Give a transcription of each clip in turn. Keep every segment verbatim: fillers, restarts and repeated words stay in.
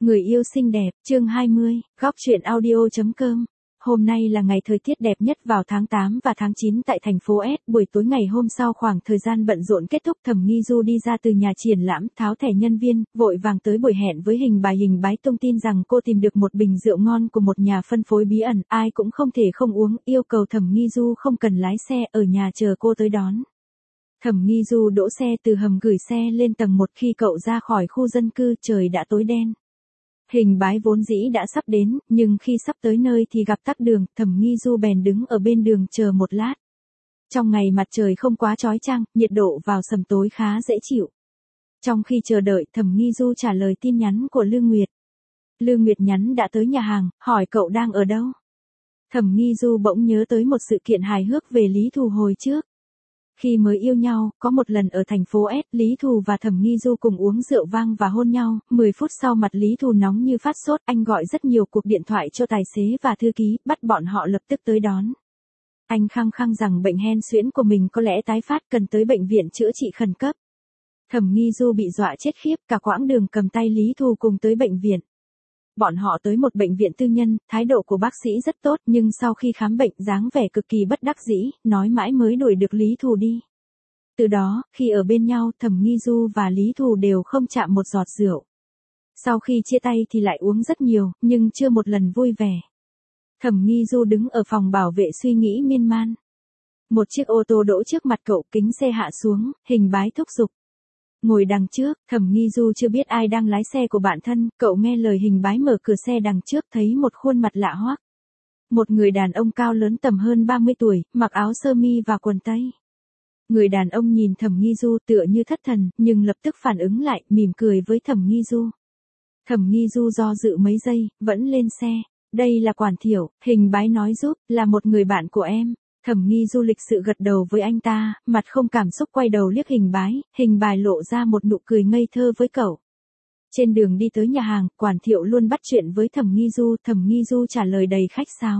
Người yêu xinh đẹp, chương hai mươi, góc truyện audio.com. Hôm nay là ngày thời tiết đẹp nhất vào tháng tám và tháng chín tại thành phố S. Buổi tối ngày hôm sau khoảng thời gian bận rộn kết thúc, Thẩm Nghi Du đi ra từ nhà triển lãm, tháo thẻ nhân viên, vội vàng tới buổi hẹn với Hình Bài. Hình Bái thông tin rằng cô tìm được một bình rượu ngon của một nhà phân phối bí ẩn, ai cũng không thể không uống, yêu cầu Thẩm Nghi Du không cần lái xe, ở nhà chờ cô tới đón. Thẩm Nghi Du đỗ xe từ hầm gửi xe lên tầng một. Khi cậu ra khỏi khu dân cư, trời đã tối đen. Hình Bái vốn dĩ đã sắp đến, nhưng khi sắp tới nơi thì gặp tắc đường, Thẩm Nghi Du bèn đứng ở bên đường chờ một lát. Trong ngày mặt trời không quá chói chang, nhiệt độ vào sầm tối khá dễ chịu. Trong khi chờ đợi, Thẩm Nghi Du trả lời tin nhắn của Lương Nguyệt. Lương Nguyệt nhắn đã tới nhà hàng, hỏi cậu đang ở đâu. Thẩm Nghi Du bỗng nhớ tới một sự kiện hài hước về Lý Thù hồi trước. Khi mới yêu nhau, có một lần ở thành phố S, Lý Thù và Thẩm Nghi Du cùng uống rượu vang và hôn nhau. mười phút sau mặt Lý Thù nóng như phát sốt, anh gọi rất nhiều cuộc điện thoại cho tài xế và thư ký, bắt bọn họ lập tức tới đón. Anh khăng khăng rằng bệnh hen suyễn của mình có lẽ tái phát, cần tới bệnh viện chữa trị khẩn cấp. Thẩm Nghi Du bị dọa chết khiếp, cả quãng đường cầm tay Lý Thù cùng tới bệnh viện. Bọn họ tới một bệnh viện tư nhân, thái độ của bác sĩ rất tốt, nhưng sau khi khám bệnh, dáng vẻ cực kỳ bất đắc dĩ, nói mãi mới đuổi được Lý Thù đi. Từ đó, khi ở bên nhau, Thẩm Nghi Du và Lý Thù đều không chạm một giọt rượu. Sau khi chia tay thì lại uống rất nhiều, nhưng chưa một lần vui vẻ. Thẩm Nghi Du đứng ở phòng bảo vệ suy nghĩ miên man. Một chiếc ô tô đỗ trước mặt cậu, kính xe hạ xuống, Hình Bái thúc giục. Ngồi đằng trước, Thẩm Nghi Du chưa biết ai đang lái xe của bạn thân, cậu nghe lời Hình Bái mở cửa xe đằng trước, thấy một khuôn mặt lạ hoắc. Một người đàn ông cao lớn tầm hơn ba mươi tuổi, mặc áo sơ mi và quần tây. Người đàn ông nhìn Thẩm Nghi Du tựa như thất thần, nhưng lập tức phản ứng lại, mỉm cười với Thẩm Nghi Du. Thẩm Nghi Du do dự mấy giây, vẫn lên xe. Đây là Quản Thiểu, Hình Bái nói giúp, là một người bạn của em. Thẩm Nghi Du lịch sự gật đầu với anh ta, mặt không cảm xúc quay đầu liếc Hình Bái, Hình Bài lộ ra một nụ cười ngây thơ với cậu. Trên đường đi tới nhà hàng, Quản Thiệu luôn bắt chuyện với Thẩm Nghi Du, Thẩm Nghi Du trả lời đầy khách sáo.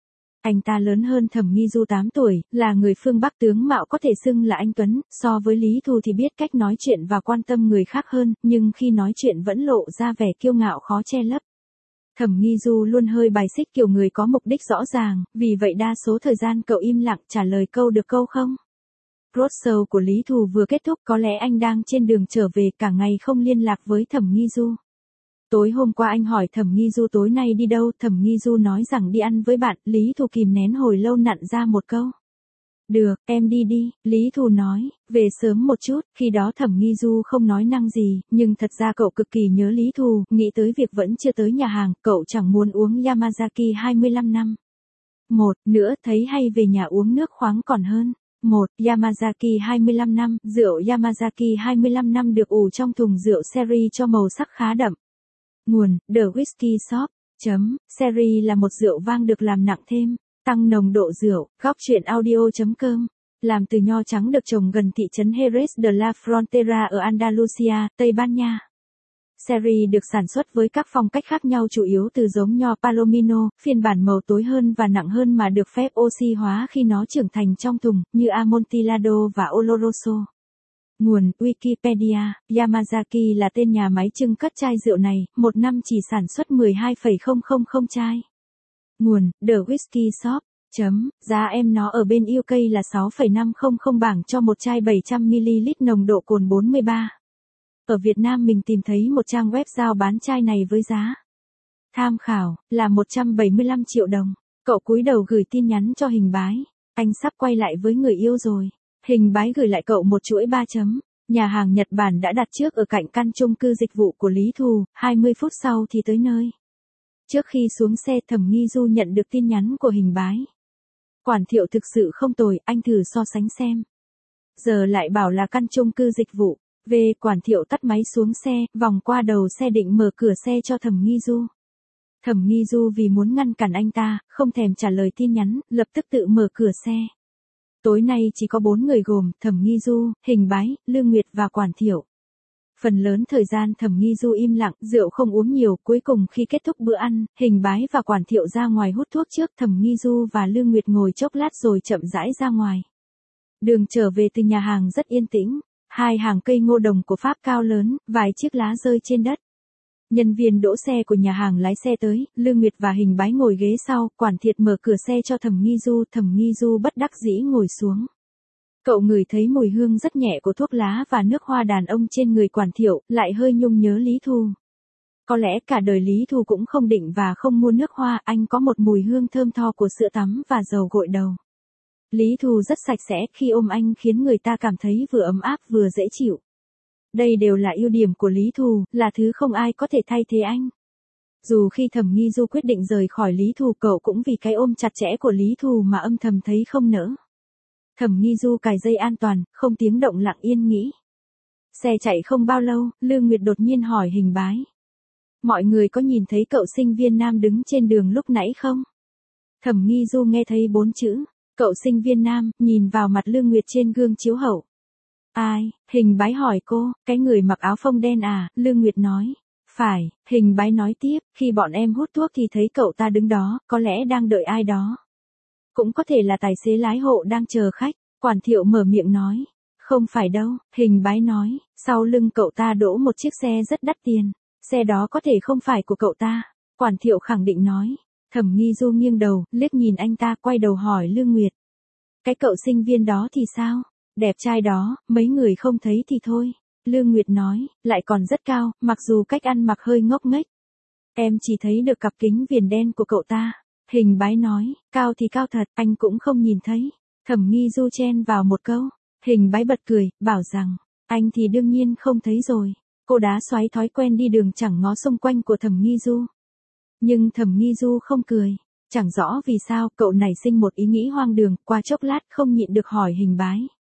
Anh ta lớn hơn Thẩm Nghi Du tám tuổi, là người phương Bắc, tướng mạo có thể xưng là anh Tuấn, so với Lý Thù thì biết cách nói chuyện và quan tâm người khác hơn, nhưng khi nói chuyện vẫn lộ ra vẻ kiêu ngạo khó che lấp. Thẩm Nghi Du luôn hơi bài xích kiểu người có mục đích rõ ràng, vì vậy đa số thời gian cậu im lặng, trả lời câu được câu không. Roadshow của Lý Thù vừa kết thúc, có lẽ anh đang trên đường trở về, cả ngày không liên lạc với Thẩm Nghi Du. Tối hôm qua anh hỏi Thẩm Nghi Du tối nay đi đâu, Thẩm Nghi Du nói rằng đi ăn với bạn, Lý Thù kìm nén hồi lâu nặn ra một câu. Được, em đi đi, Lý Thù nói, về sớm một chút. Khi đó Thẩm Nghi Du không nói năng gì, nhưng thật ra cậu cực kỳ nhớ Lý Thù, nghĩ tới việc vẫn chưa tới nhà hàng, cậu chẳng muốn uống Yamazaki hai mươi lăm năm. Một, nữa, thấy hay về nhà uống nước khoáng còn hơn. Một, Yamazaki hai mươi lăm năm, rượu Yamazaki hai mươi lăm năm được ủ trong thùng rượu sherry cho màu sắc khá đậm. Nguồn, The Whisky Shop. Chấm, sherry là một rượu vang được làm nặng thêm, tăng nồng độ rượu. Góc truyện audio.com. Làm từ nho trắng được trồng gần thị trấn Jerez de la Frontera ở Andalusia, Tây Ban Nha. Sherry được sản xuất với các phong cách khác nhau, chủ yếu từ giống nho Palomino, phiên bản màu tối hơn và nặng hơn mà được phép oxy hóa khi nó trưởng thành trong thùng, như Amontillado và Oloroso. Nguồn, Wikipedia. Yamazaki là tên nhà máy trưng cất chai rượu này, một năm chỉ sản xuất mười hai phẩy không không không chai. Nguồn, The Whisky Shop. Chấm, giá em nó ở bên u ca là sáu phẩy năm không không bảng cho một chai bảy trăm mi li lít nồng độ cồn bốn mươi ba. Ở Việt Nam mình tìm thấy một trang web giao bán chai này với giá tham khảo là một trăm bảy mươi lăm triệu đồng. Cậu cúi đầu gửi tin nhắn cho Hình Bái. Anh sắp quay lại với người yêu rồi. Hình Bái gửi lại cậu một chuỗi ba chấm. Nhà hàng Nhật Bản đã đặt trước ở cạnh căn chung cư dịch vụ của Lý Thù, hai mươi phút sau thì tới nơi. Trước khi xuống xe, Thẩm Nghi Du nhận được tin nhắn của Hình Bái. Quản Thiệu thực sự không tồi, anh thử so sánh xem. Giờ lại bảo là căn chung cư dịch vụ. Về, Quản Thiệu tắt máy xuống xe, vòng qua đầu xe định mở cửa xe cho Thẩm Nghi Du. Thẩm Nghi Du vì muốn ngăn cản anh ta, không thèm trả lời tin nhắn, lập tức tự mở cửa xe. Tối nay chỉ có bốn người gồm Thẩm Nghi Du, Hình Bái, Lương Nguyệt và Quản Thiệu. Phần lớn thời gian Thẩm Nghi Du im lặng, rượu không uống nhiều, cuối cùng khi kết thúc bữa ăn, Hình Bái và Quản Thiệu ra ngoài hút thuốc trước, Thẩm Nghi Du và Lương Nguyệt ngồi chốc lát rồi chậm rãi ra ngoài. Đường trở về từ nhà hàng rất yên tĩnh, hai hàng cây ngô đồng của Pháp cao lớn, vài chiếc lá rơi trên đất. Nhân viên đỗ xe của nhà hàng lái xe tới, Lương Nguyệt và Hình Bái ngồi ghế sau, Quản Thiệt mở cửa xe cho Thẩm Nghi Du, Thẩm Nghi Du bất đắc dĩ ngồi xuống. Cậu ngửi thấy mùi hương rất nhẹ của thuốc lá và nước hoa đàn ông trên người Quản Thiệu, lại hơi nhung nhớ Lý Thu. Có lẽ cả đời Lý Thu cũng không định và không mua nước hoa, anh có một mùi hương thơm tho của sữa tắm và dầu gội đầu. Lý Thu rất sạch sẽ, khi ôm anh khiến người ta cảm thấy vừa ấm áp vừa dễ chịu. Đây đều là ưu điểm của Lý Thu, là thứ không ai có thể thay thế anh. Dù khi Thẩm Nghi Du quyết định rời khỏi Lý Thu, cậu cũng vì cái ôm chặt chẽ của Lý Thu mà âm thầm thấy không nỡ. Thẩm Nghi Du cài dây an toàn, không tiếng động lặng yên nghĩ. Xe chạy không bao lâu, Lương Nguyệt đột nhiên hỏi Hình Bái. Mọi người có nhìn thấy cậu sinh viên nam đứng trên đường lúc nãy không? Thẩm Nghi Du nghe thấy bốn chữ, cậu sinh viên nam, nhìn vào mặt Lương Nguyệt trên gương chiếu hậu. Ai? Hình Bái hỏi cô, cái người mặc áo phông đen à? Lương Nguyệt nói. Phải, Hình Bái nói tiếp, khi bọn em hút thuốc thì thấy cậu ta đứng đó, có lẽ đang đợi ai đó. Cũng có thể là tài xế lái hộ đang chờ khách. Quản Thiệu mở miệng nói. Không phải đâu, Hình Bái nói, sau lưng cậu ta đỗ một chiếc xe rất đắt tiền. Xe đó có thể không phải của cậu ta. Quản Thiệu khẳng định nói. Thẩm Nghi Du nghiêng đầu, liếc nhìn anh ta, quay đầu hỏi Lương Nguyệt. Cái cậu sinh viên đó thì sao? Đẹp trai đó, mấy người không thấy thì thôi. Lương Nguyệt nói, lại còn rất cao, mặc dù cách ăn mặc hơi ngốc nghếch. Em chỉ thấy được cặp kính viền đen của cậu ta. Hình Bái nói, cao thì cao thật, anh cũng không nhìn thấy. Thẩm Nghi Du chen vào một câu. Hình Bái bật cười, bảo rằng, anh thì đương nhiên không thấy rồi. Cô đá xoáy thói quen đi đường chẳng ngó xung quanh của Thẩm Nghi Du. Nhưng Thẩm Nghi Du không cười. Chẳng rõ vì sao, cậu nảy sinh một ý nghĩ hoang đường, qua chốc lát không nhịn được hỏi Hình Bái.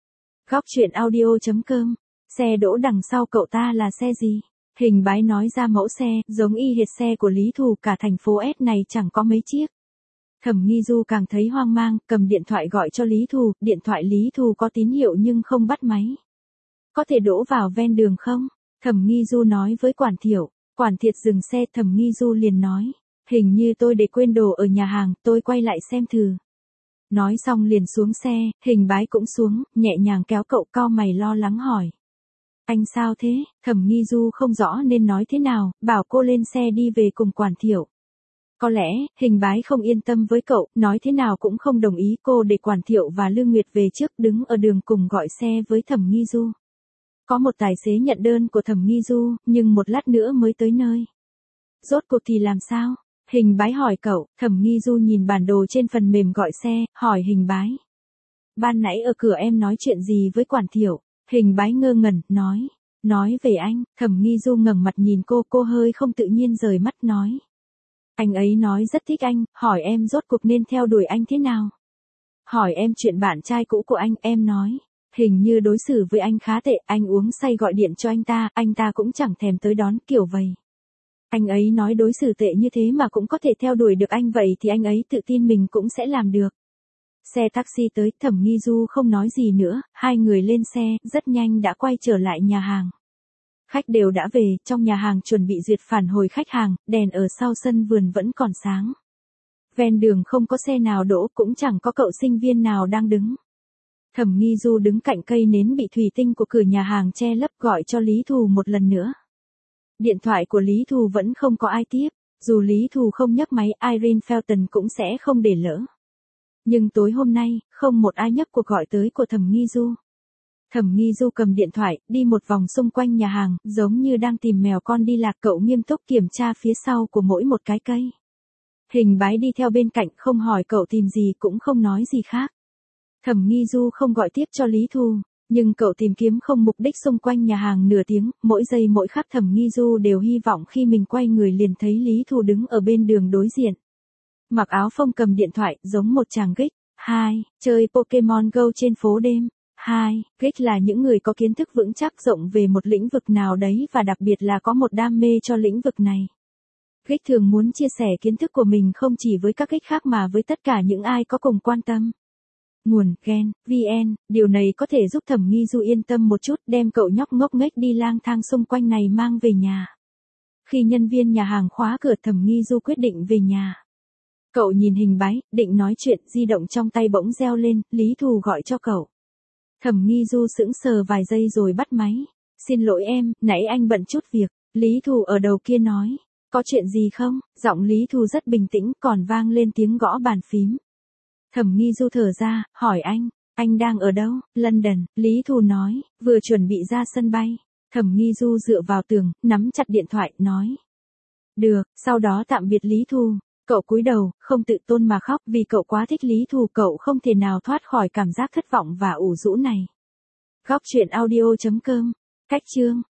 Góc truyện audio chấm com. Xe đỗ đằng sau cậu ta là xe gì? Hình Bái nói ra mẫu xe, giống y hệt xe của Lý Thu, cả thành phố S này chẳng có mấy chiếc. Thẩm Nghi Du càng thấy hoang mang, cầm điện thoại gọi cho Lý Thu, điện thoại Lý Thu có tín hiệu nhưng không bắt máy. Có thể đỗ vào ven đường không? Thẩm Nghi Du nói với Quản Thiệu. Quản Thiệt dừng xe, Thẩm Nghi Du liền nói. Hình như tôi để quên đồ ở nhà hàng, tôi quay lại xem thử. Nói xong liền xuống xe, Hình Bái cũng xuống, nhẹ nhàng kéo cậu, cau mày lo lắng hỏi. Anh sao thế? Thẩm Nghi Du không rõ nên nói thế nào, bảo cô lên xe đi về cùng Quản Thiệu. Có lẽ, Hình Bái không yên tâm với cậu, nói thế nào cũng không đồng ý, cô để Quản Thiệu và Lương Nguyệt về trước, đứng ở đường cùng gọi xe với Thẩm Nghi Du. Có một tài xế nhận đơn của Thẩm Nghi Du, nhưng một lát nữa mới tới nơi. Rốt cuộc thì làm sao? Hình Bái hỏi cậu. Thẩm Nghi Du nhìn bản đồ trên phần mềm gọi xe, hỏi Hình Bái. Ban nãy ở cửa em nói chuyện gì với Quản Thiệu? Hình Bái ngơ ngẩn, nói. Nói về anh. Thẩm Nghi Du ngẩng mặt nhìn cô, cô hơi không tự nhiên rời mắt nói. Anh ấy nói rất thích anh, hỏi em rốt cuộc nên theo đuổi anh thế nào? Hỏi em chuyện bạn trai cũ của anh, em nói. Hình như đối xử với anh khá tệ, anh uống say gọi điện cho anh ta, anh ta cũng chẳng thèm tới đón, kiểu vậy. Anh ấy nói đối xử tệ như thế mà cũng có thể theo đuổi được anh, vậy thì anh ấy tự tin mình cũng sẽ làm được. Xe taxi tới, Thẩm Nghi Du không nói gì nữa, hai người lên xe, rất nhanh đã quay trở lại nhà hàng. Khách đều đã về, trong nhà hàng chuẩn bị duyệt phản hồi khách hàng, đèn ở sau sân vườn vẫn còn sáng. Ven đường không có xe nào đỗ, cũng chẳng có cậu sinh viên nào đang đứng. Thẩm Nghi Du đứng cạnh cây nến bị thủy tinh của cửa nhà hàng che lấp, gọi cho Lý Thù một lần nữa. Điện thoại của Lý Thù vẫn không có ai tiếp, dù Lý Thù không nhấc máy, Irene Felton cũng sẽ không để lỡ. Nhưng tối hôm nay, không một ai nhấc cuộc gọi tới của Thẩm Nghi Du. Thẩm Nghi Du cầm điện thoại, đi một vòng xung quanh nhà hàng, giống như đang tìm mèo con đi lạc, cậu nghiêm túc kiểm tra phía sau của mỗi một cái cây. Hình Bái đi theo bên cạnh, không hỏi cậu tìm gì cũng không nói gì khác. Thẩm Nghi Du không gọi tiếp cho Lý Thu, nhưng cậu tìm kiếm không mục đích xung quanh nhà hàng nửa tiếng, mỗi giây mỗi khắc Thẩm Nghi Du đều hy vọng khi mình quay người liền thấy Lý Thu đứng ở bên đường đối diện. Mặc áo phông cầm điện thoại, giống một chàng geek. Hai, chơi Pokemon Go trên phố đêm. Hai, geek là những người có kiến thức vững chắc rộng về một lĩnh vực nào đấy và đặc biệt là có một đam mê cho lĩnh vực này. Geek thường muốn chia sẻ kiến thức của mình không chỉ với các geek khác mà với tất cả những ai có cùng quan tâm. Nguồn, Gen, vê en, điều này có thể giúp Thẩm Nghi Du yên tâm một chút, đem cậu nhóc ngốc nghếch đi lang thang xung quanh này mang về nhà. Khi nhân viên nhà hàng khóa cửa, Thẩm Nghi Du quyết định về nhà. Cậu nhìn Hình Bái, định nói chuyện, di động trong tay bỗng reo lên, Lý Thù gọi cho cậu. Thẩm Nghi Du sững sờ vài giây rồi bắt máy. Xin lỗi em, nãy anh bận chút việc. Lý Thù ở đầu kia nói. Có chuyện gì không? Giọng Lý Thù rất bình tĩnh còn vang lên tiếng gõ bàn phím. Thẩm Nghi Du thở ra, hỏi anh, anh đang ở đâu? London, Lý Thù nói, vừa chuẩn bị ra sân bay. Thẩm Nghi Du dựa vào tường, nắm chặt điện thoại, nói. Được, sau đó tạm biệt Lý Thù. Cậu cúi đầu, không tự tôn mà khóc vì cậu quá thích Lý Thù, cậu không thể nào thoát khỏi cảm giác thất vọng và ủ rũ này. Góc truyện audio chấm com. Cách chương